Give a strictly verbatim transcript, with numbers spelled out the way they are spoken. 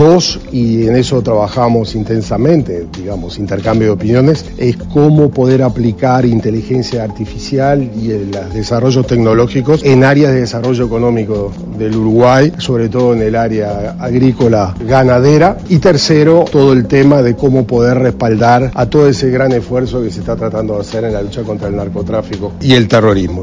Dos, y en eso trabajamos intensamente, digamos, intercambio de opiniones, es cómo poder aplicar inteligencia artificial y el desarrollo tecnológicos en áreas de desarrollo económico del Uruguay, sobre todo en el área agrícola ganadera. Y tercero, todo el tema de cómo poder respaldar a todo ese gran esfuerzo que se está tratando de hacer en la lucha contra el narcotráfico y el terrorismo.